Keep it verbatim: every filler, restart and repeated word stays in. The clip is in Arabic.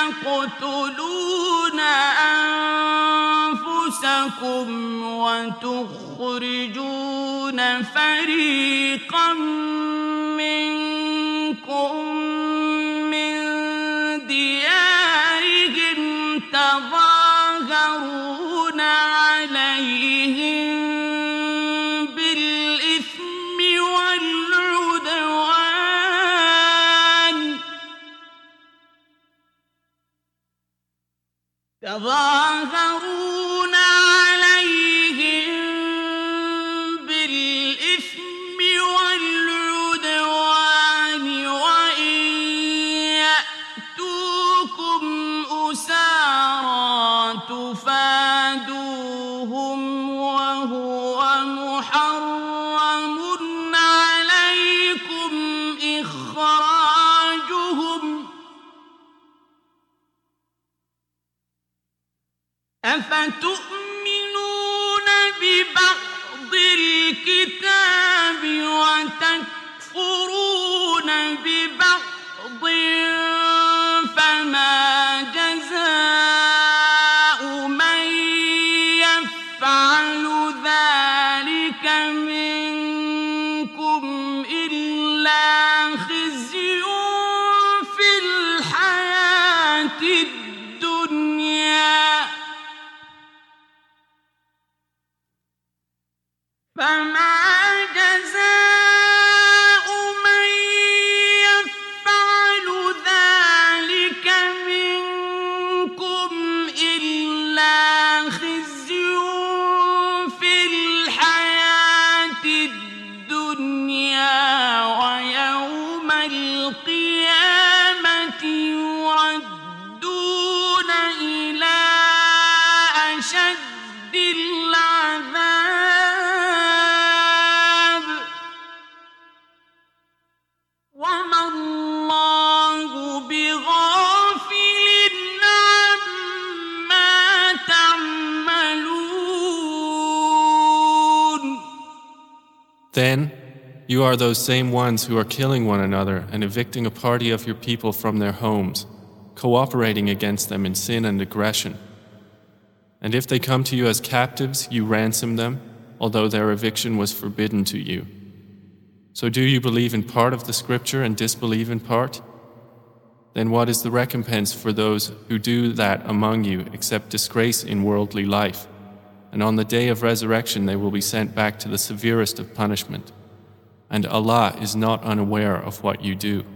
تقتلون أنفسكم وتخرجون فريقا منكم من ديارهم تظاهرون عليهم بالإثم والعدوان تظاهرون عليهم بالإثم والعدوان وإن يأتوكم أسارى تفادوهم وهو محرم عليكم إخراجهم أفتؤمنون ببعض الكتاب وتكفرون ببعض فما جزاء من يفعل ذلك منكم إلا خزي في الحياة الدنيا فما جزاء من يفعل ذلك منكم إلا خزي في الحياة الدنيا ويوم القيامة يردون إلى أشد العذاب وما الله بغافل عما تعملون. Then you are those same ones who are killing one another and evicting a party of your people from their homes, cooperating against them in sin and aggression. And if they come to you as captives, you ransom them, although their eviction was forbidden to you. So do you believe in part of the scripture and disbelieve in part? Then what is the recompense for those who do that among you except disgrace in worldly life? And on the day of resurrection they will be sent back to the severest of punishment. And Allah is not unaware of what you do.